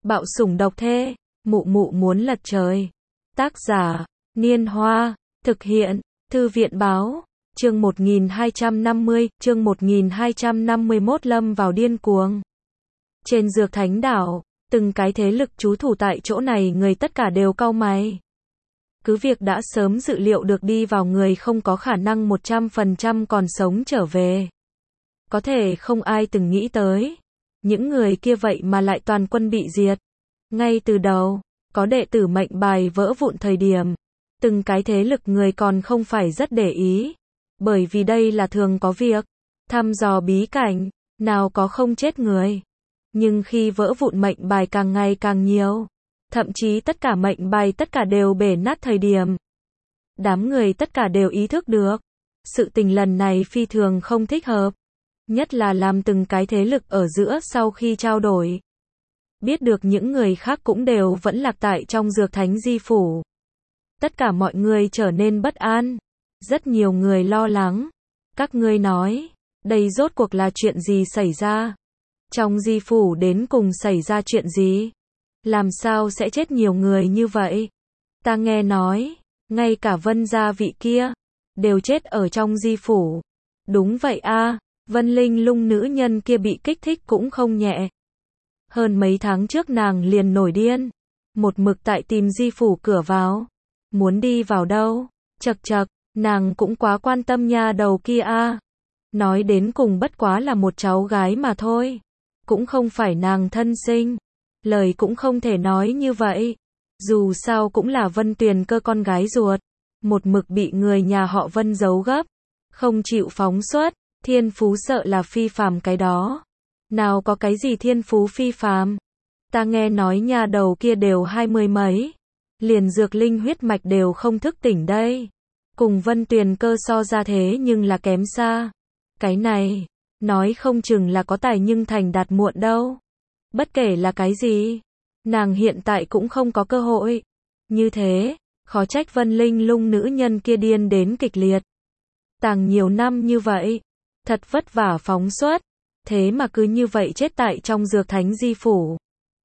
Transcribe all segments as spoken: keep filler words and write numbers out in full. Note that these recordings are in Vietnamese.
Bạo sủng độc thê, mụ mụ muốn lật trời. Tác giả, Niên Hoa, thực hiện, Thư viện Báo, chương một nghìn hai trăm năm mươi, chương một nghìn hai trăm năm mươi mốt lâm vào điên cuồng. Trên Dược Thánh Đảo, từng cái thế lực trú thủ tại chỗ này người tất cả đều cau mày. Cứ việc đã sớm dự liệu được đi vào người không có khả năng một trăm phần trăm còn sống trở về. Có thể không ai từng nghĩ tới. Những người kia vậy mà lại toàn quân bị diệt. Ngay từ đầu, có đệ tử mệnh bài vỡ vụn thời điểm. Từng cái thế lực người còn không phải rất để ý. Bởi vì đây là thường có việc. Thăm dò bí cảnh, nào có không chết người. Nhưng khi vỡ vụn mệnh bài càng ngày càng nhiều. Thậm chí tất cả mệnh bài tất cả đều bể nát thời điểm. Đám người tất cả đều ý thức được. Sự tình lần này phi thường không thích hợp. Nhất là làm từng cái thế lực ở giữa sau khi trao đổi. Biết được những người khác cũng đều vẫn lạc tại trong Dược Thánh Di Phủ. Tất cả mọi người trở nên bất an. Rất nhiều người lo lắng. Các ngươi nói, đây rốt cuộc là chuyện gì xảy ra? Trong Di Phủ đến cùng xảy ra chuyện gì? Làm sao sẽ chết nhiều người như vậy? Ta nghe nói, ngay cả Vân gia vị kia, đều chết ở trong Di Phủ. Đúng vậy a, Vân Linh Lung nữ nhân kia bị kích thích cũng không nhẹ. Hơn mấy tháng trước nàng liền nổi điên. Một mực tại tìm Di Phủ cửa vào. Muốn đi vào đâu? Chậc chậc, nàng cũng quá quan tâm nha đầu kia a. Nói đến cùng bất quá là một cháu gái mà thôi. Cũng không phải nàng thân sinh. Lời cũng không thể nói như vậy. Dù sao cũng là Vân Tuyền Cơ con gái ruột. Một mực bị người nhà họ Vân giấu gấp. Không chịu phóng xuất. Thiên phú sợ là phi phàm cái đó. Nào có cái gì thiên phú phi phàm. Ta nghe nói nhà đầu kia đều hai mươi mấy. Liền dược linh huyết mạch đều không thức tỉnh đây. Cùng Vân Tuyền Cơ so ra thế nhưng là kém xa. Cái này, nói không chừng là có tài nhưng thành đạt muộn đâu. Bất kể là cái gì, nàng hiện tại cũng không có cơ hội. Như thế, khó trách Vân Linh Lung nữ nhân kia điên đến kịch liệt. Tàng nhiều năm như vậy, thật vất vả phóng xuất, thế mà cứ như vậy chết tại trong Dược Thánh Di Phủ.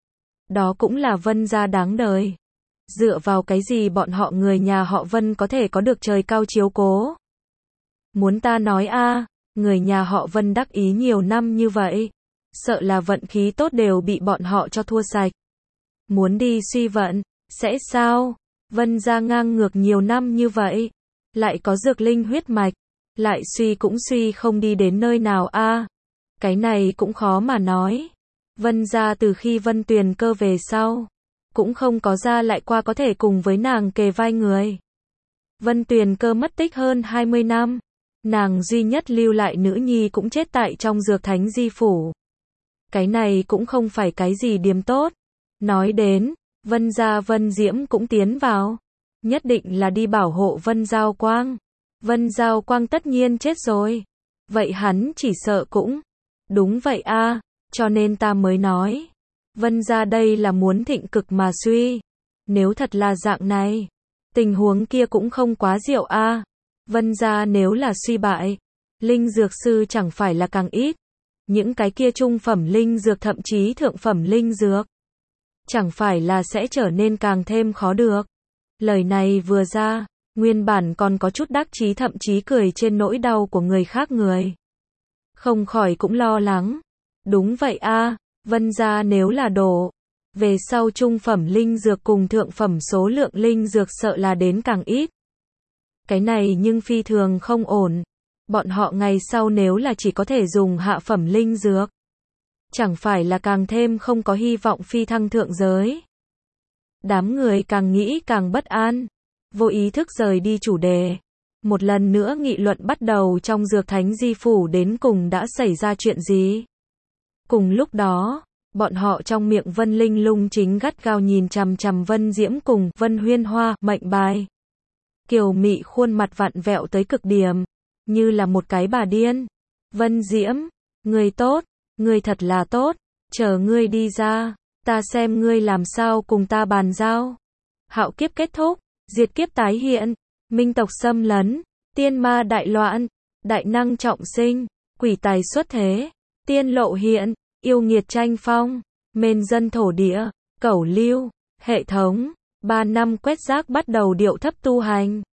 Đó cũng là Vân gia đáng đời. Dựa vào cái gì bọn họ người nhà họ Vân có thể có được trời cao chiếu cố? Muốn ta nói a, người nhà họ Vân đắc ý nhiều năm như vậy. Sợ là vận khí tốt đều bị bọn họ cho thua sạch. Muốn đi suy vận, sẽ sao? Vân gia ngang ngược nhiều năm như vậy. Lại có dược linh huyết mạch. Lại suy cũng suy không đi đến nơi nào a. À, cái này cũng khó mà nói. Vân gia từ khi Vân Tuyền Cơ về sau. Cũng không có ra lại qua có thể cùng với nàng kề vai người. Vân Tuyền Cơ mất tích hơn hai mươi năm. Nàng duy nhất lưu lại nữ nhi cũng chết tại trong Dược Thánh Di Phủ. Cái này cũng không phải cái gì điểm tốt. Nói đến, Vân gia Vân Diễm cũng tiến vào. Nhất định là đi bảo hộ Vân Giao Quang. Vân Giao Quang tất nhiên chết rồi. Vậy hắn chỉ sợ cũng. Đúng vậy a, cho nên ta mới nói. Vân gia đây là muốn thịnh cực mà suy. Nếu thật là dạng này, tình huống kia cũng không quá diệu a. Vân gia nếu là suy bại, linh dược sư chẳng phải là càng ít. Những cái kia trung phẩm linh dược thậm chí thượng phẩm linh dược. Chẳng phải là sẽ trở nên càng thêm khó được. Lời này vừa ra, nguyên bản còn có chút đắc chí thậm chí cười trên nỗi đau của người khác người. Không khỏi cũng lo lắng. Đúng vậy a, Vân gia nếu là đổ. Về sau trung phẩm linh dược cùng thượng phẩm số lượng linh dược sợ là đến càng ít. Cái này nhưng phi thường không ổn. Bọn họ ngày sau nếu là chỉ có thể dùng hạ phẩm linh dược. Chẳng phải là càng thêm không có hy vọng phi thăng thượng giới. Đám người càng nghĩ càng bất an. Vô ý thức rời đi chủ đề. Một lần nữa nghị luận bắt đầu trong Dược Thánh Di Phủ đến cùng đã xảy ra chuyện gì. Cùng lúc đó, bọn họ trong miệng Vân Linh Lung chính gắt gao nhìn chằm chằm Vân Diễm cùng Vân Huyên Hoa mệnh bài. Kiều mị khuôn mặt vặn vẹo tới cực điểm. Như là một cái bà điên. Vân Diễm, ngươi tốt, ngươi thật là tốt, chờ ngươi đi ra, ta xem ngươi làm sao cùng ta bàn giao. Hạo kiếp kết thúc, diệt kiếp tái hiện, minh tộc xâm lấn, tiên ma đại loạn, đại năng trọng sinh, quỷ tài xuất thế, tiên lộ hiện, yêu nghiệt tranh phong, mên dân thổ địa, Cẩu Lưu, hệ thống, ba năm quét rác bắt đầu điệu thấp tu hành.